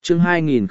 Chương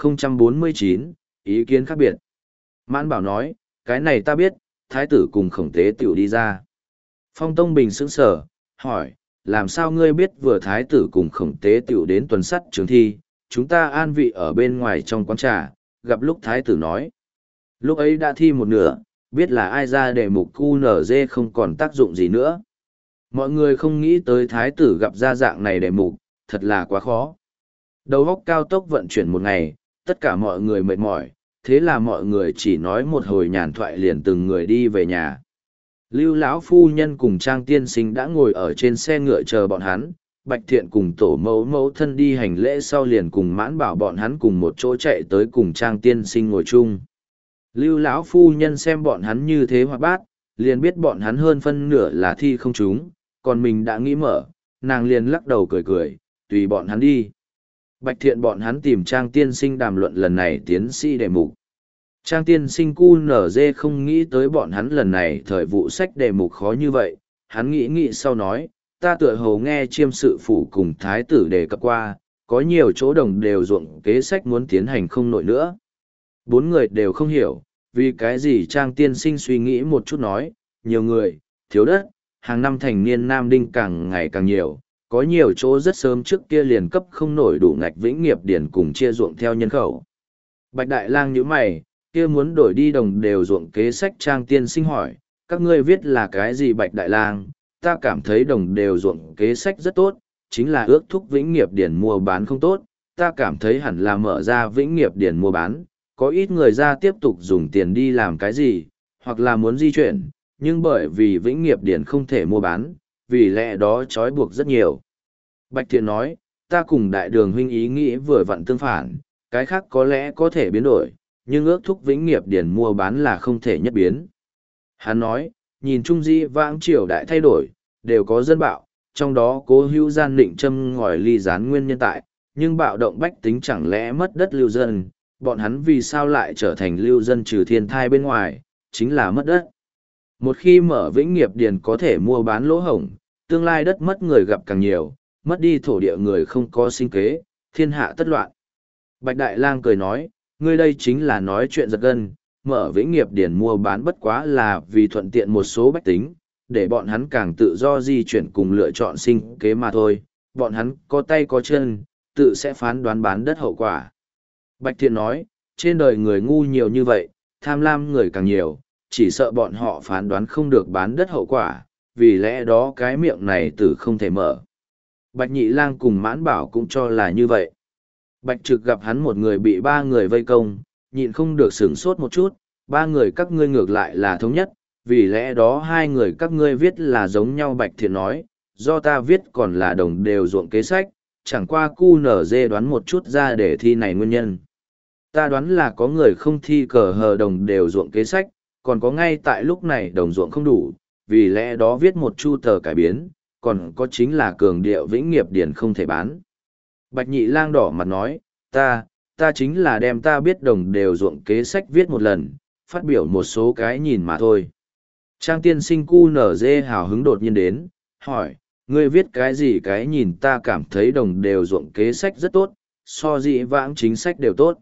2049, ý kiến khác biệt. Mãn Bảo nói, cái này ta biết, thái tử cùng khổng tế tiểu đi ra. Phong Tông Bình sững sờ, hỏi, làm sao ngươi biết vừa thái tử cùng khổng tế tiểu đến tuần sắt trường thi, chúng ta an vị ở bên ngoài trong quán trà, gặp lúc thái tử nói. Lúc ấy đã thi một nửa, biết là ai ra đề mục QNZ không còn tác dụng gì nữa. Mọi người không nghĩ tới thái tử gặp ra dạng này đề mục, thật là quá khó. Đầu óc cao tốc vận chuyển một ngày, tất cả mọi người mệt mỏi, thế là mọi người chỉ nói một hồi nhàn thoại liền từng người đi về nhà. Lưu lão phu nhân cùng Trang tiên sinh đã ngồi ở trên xe ngựa chờ bọn hắn, Bạch Thiện cùng tổ mẫu mẫu thân đi hành lễ sau liền cùng Mãn Bảo bọn hắn cùng một chỗ chạy tới cùng Trang tiên sinh ngồi chung. Lưu lão phu nhân xem bọn hắn như thế hoạt bát, liền biết bọn hắn hơn phân nửa là thi không trúng, còn mình đã nghĩ mở, nàng liền lắc đầu cười cười, tùy bọn hắn đi. Bạch Thiện bọn hắn tìm Trang tiên sinh đàm luận lần này tiến sĩ đề mục. Trang tiên sinh QNZ không nghĩ tới bọn hắn lần này thời vụ sách đề mục khó như vậy, hắn nghĩ sau nói, ta tựa hồ nghe chiêm sự phủ cùng thái tử đề cập qua, có nhiều chỗ đồng đều ruộng kế sách muốn tiến hành không nổi nữa. Bốn người đều không hiểu, vì cái gì Trang tiên sinh suy nghĩ một chút nói, nhiều người, thiếu đất, hàng năm thành niên nam đinh càng ngày càng nhiều, có nhiều chỗ rất sớm trước kia liền cấp không nổi đủ ngạch vĩnh nghiệp điển cùng chia ruộng theo nhân khẩu. Bạch Đại Lang nhíu mày, kia muốn đổi đi đồng đều ruộng kế sách. Trang tiên sinh hỏi, các ngươi viết là cái gì Bạch Đại Lang? Ta cảm thấy đồng đều ruộng kế sách rất tốt, chính là ước thúc vĩnh nghiệp điển mua bán không tốt, ta cảm thấy hẳn là mở ra vĩnh nghiệp điển mua bán, có ít người ra tiếp tục dùng tiền đi làm cái gì, hoặc là muốn di chuyển, nhưng bởi vì vĩnh nghiệp điển không thể mua bán, vì lẽ đó trói buộc rất nhiều. Bạch Thiện nói, ta cùng đại đường huynh ý nghĩ vừa vặn tương phản, cái khác có lẽ có thể biến đổi, nhưng ước thúc vĩnh nghiệp điển mua bán là không thể nhất biến. Hắn nói, nhìn Trung Di vãng triều đại thay đổi, đều có dân bạo, trong đó cố hữu gian định châm ngòi ly gián nguyên nhân tại, nhưng bạo động bách tính chẳng lẽ mất đất lưu dân, bọn hắn vì sao lại trở thành lưu dân trừ thiên thai bên ngoài, chính là mất đất. Một khi mở vĩnh nghiệp điền có thể mua bán lỗ hổng, tương lai đất mất người gặp càng nhiều, mất đi thổ địa người không có sinh kế, thiên hạ tất loạn. Bạch Đại Lang cười nói, ngươi đây chính là nói chuyện giật gân, mở vĩnh nghiệp điền mua bán bất quá là vì thuận tiện một số bách tính, để bọn hắn càng tự do di chuyển cùng lựa chọn sinh kế mà thôi, bọn hắn có tay có chân, tự sẽ phán đoán bán đất hậu quả. Bạch Thiện nói, trên đời người ngu nhiều như vậy, tham lam người càng nhiều, chỉ sợ bọn họ phán đoán không được bán đất hậu quả, vì lẽ đó cái miệng này tử không thể mở. Bạch Nhị Lang cùng Mãn Bảo cũng cho là như vậy. Bạch Trực gặp hắn một người bị ba người vây công, nhịn không được sửng sốt một chút, ba người các ngươi ngược lại là thống nhất, vì lẽ đó hai người các ngươi viết là giống nhau. Bạch Thiện nói, do ta viết còn là đồng đều ruộng kế sách, chẳng qua QNZ đoán một chút ra để thi này nguyên nhân. Ta đoán là có người không thi cờ hờ đồng đều ruộng kế sách, còn có ngay tại lúc này đồng ruộng không đủ, vì lẽ đó viết một chu tờ cải biến, còn có chính là cường điệu vĩnh nghiệp điển không thể bán. Bạch Nhị Lang đỏ mặt nói, ta chính là đem ta biết đồng đều ruộng kế sách viết một lần, phát biểu một số cái nhìn mà thôi. Trang tiên sinh QNZ hào hứng đột nhiên đến, hỏi, ngươi viết cái gì cái nhìn? Ta cảm thấy đồng đều ruộng kế sách rất tốt, so dĩ vãng chính sách đều tốt.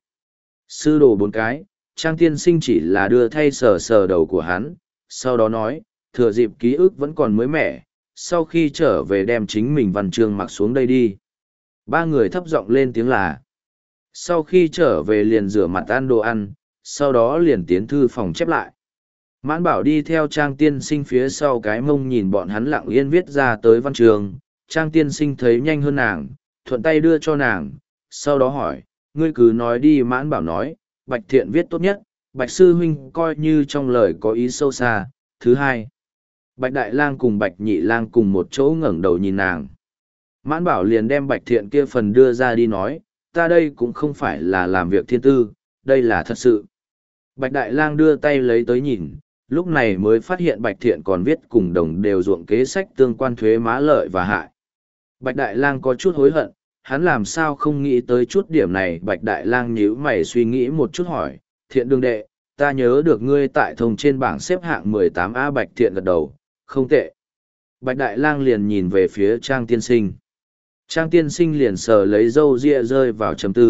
Sư đồ bốn cái, Trang tiên sinh chỉ là đưa thay sờ sờ đầu của hắn, sau đó nói, thừa dịp ký ức vẫn còn mới mẻ, sau khi trở về đem chính mình văn chương mặc xuống đây đi. Ba người thấp giọng lên tiếng là. Sau khi trở về liền rửa mặt ăn đồ ăn, sau đó liền tiến thư phòng chép lại. Mãn Bảo đi theo Trang tiên sinh phía sau cái mông nhìn bọn hắn lặng yên viết ra tới văn trường. Trang tiên sinh thấy nhanh hơn nàng, thuận tay đưa cho nàng, sau đó hỏi, ngươi cứ nói đi. Mãn Bảo nói, Bạch Thiện viết tốt nhất, Bạch Sư Huynh coi như trong lời có ý sâu xa. Thứ hai, Bạch Đại Lang cùng Bạch Nhị Lang cùng một chỗ ngẩng đầu nhìn nàng. Mãn Bảo liền đem Bạch Thiện kia phần đưa ra đi nói, ta đây cũng không phải là làm việc thiên tư, đây là thật sự. Bạch Đại Lang đưa tay lấy tới nhìn, lúc này mới phát hiện Bạch Thiện còn viết cùng đồng đều ruộng kế sách tương quan thuế má lợi và hại. Bạch Đại Lang có chút hối hận, hắn làm sao không nghĩ tới chút điểm này. Bạch Đại Lang nhíu mày suy nghĩ một chút hỏi, Thiện đương đệ, ta nhớ được ngươi tại thông trên bảng xếp hạng 18A. Bạch Thiện gật đầu, không tệ. Bạch Đại Lang liền nhìn về phía Trang tiên sinh. Trang tiên sinh liền sờ lấy râu ria rơi vào trầm tư,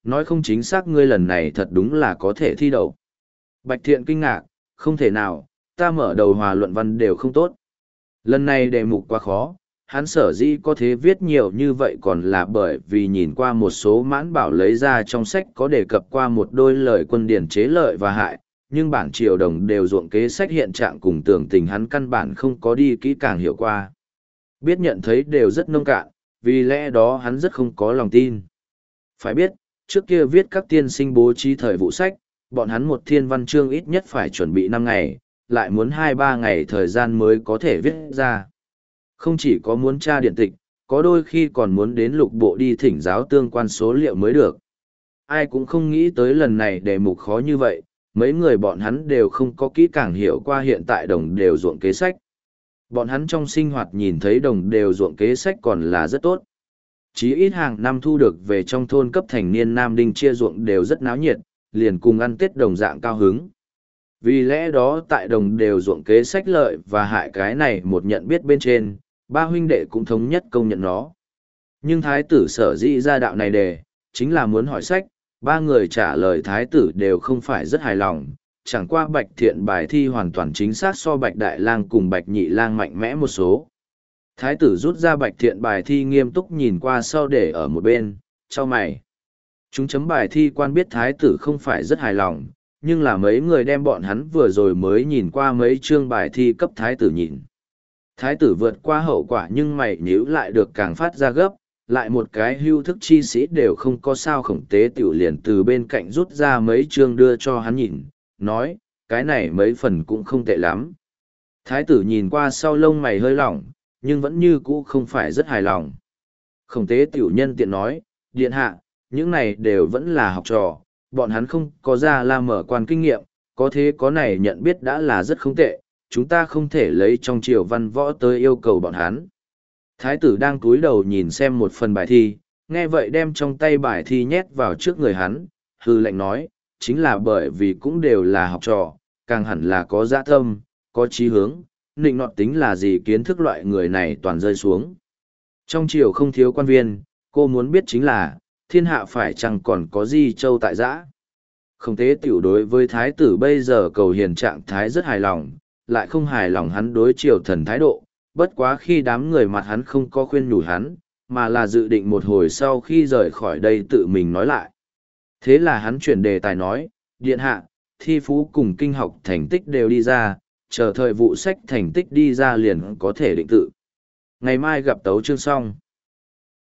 nói không chính xác ngươi lần này thật đúng là có thể thi đậu. Bạch Thiện kinh ngạc, không thể nào, ta mở đầu hòa luận văn đều không tốt. Lần này đề mục quá khó, hắn sở dĩ có thể viết nhiều như vậy còn là bởi vì nhìn qua một số mãn bảo lấy ra trong sách có đề cập qua một đôi lời quân điển chế lợi và hại, nhưng bản triều đồng đều ruộng kế sách hiện trạng cùng tưởng tình hắn căn bản không có đi kỹ càng hiểu qua. Biết nhận thấy đều rất nông cạn, vì lẽ đó hắn rất không có lòng tin. Phải biết, trước kia viết các tiên sinh bố trí thời vụ sách, bọn hắn một thiên văn chương ít nhất phải chuẩn bị 5 ngày, lại muốn 2-3 ngày thời gian mới có thể viết ra. Không chỉ có muốn tra điện tịch, có đôi khi còn muốn đến lục bộ đi thỉnh giáo tương quan số liệu mới được. Ai cũng không nghĩ tới lần này đề mục khó như vậy, mấy người bọn hắn đều không có kỹ càng hiểu qua hiện tại đồng đều ruộng kế sách. Bọn hắn trong sinh hoạt nhìn thấy đồng đều ruộng kế sách còn là rất tốt. Chí ít hàng năm thu được về trong thôn cấp thành niên Nam Đinh chia ruộng đều rất náo nhiệt, liền cùng ăn Tết đồng dạng cao hứng. Vì lẽ đó tại đồng đều ruộng kế sách lợi và hại cái này một nhận biết bên trên, ba huynh đệ cũng thống nhất công nhận nó. Nhưng thái tử sở dĩ ra đạo này đề, chính là muốn hỏi sách, ba người trả lời thái tử đều không phải rất hài lòng, chẳng qua Bạch Thiện bài thi hoàn toàn chính xác so Bạch Đại Lang cùng Bạch Nhị Lang mạnh mẽ một số. Thái tử rút ra Bạch Thiện bài thi nghiêm túc nhìn qua sau để ở một bên, chau mày. Chúng chấm bài thi quan biết thái tử không phải rất hài lòng, nhưng là mấy người đem bọn hắn vừa rồi mới nhìn qua mấy chương bài thi cấp thái tử nhìn. Thái tử vượt qua hậu quả nhưng mày nhíu lại được càng phát ra gấp, lại một cái hưu thức chi sĩ đều không có sao Khổng Tế Tiểu liền từ bên cạnh rút ra mấy chương đưa cho hắn nhìn, nói, cái này mấy phần cũng không tệ lắm. Thái tử nhìn qua sau lông mày hơi lỏng, nhưng vẫn như cũ không phải rất hài lòng. Khổng Tế Tiểu nhân tiện nói, điện hạ, những này đều vẫn là học trò, bọn hắn không có ra la mở quan kinh nghiệm, có thế có này nhận biết đã là rất không tệ, chúng ta không thể lấy trong triều văn võ tới yêu cầu bọn hắn. Thái tử đang cúi đầu nhìn xem một phần bài thi, nghe vậy đem trong tay bài thi nhét vào trước người hắn, hư lệnh nói, chính là bởi vì cũng đều là học trò, càng hẳn là có dạ tâm, có chí hướng, nịnh nọt tính là gì kiến thức loại người này toàn rơi xuống. Trong triều không thiếu quan viên, cô muốn biết chính là, thiên hạ phải chăng còn có gì châu tại giã. Không tế tiểu đối với thái tử bây giờ cầu hiền trạng thái rất hài lòng, lại không hài lòng hắn đối triều thần thái độ, bất quá khi đám người mặt hắn không có khuyên nhủ hắn, mà là dự định một hồi sau khi rời khỏi đây tự mình nói lại. Thế là hắn chuyển đề tài nói, điện hạ, thi phú cùng kinh học thành tích đều đi ra, chờ thời vụ sách thành tích đi ra liền có thể định tự. Ngày mai gặp tấu chương xong.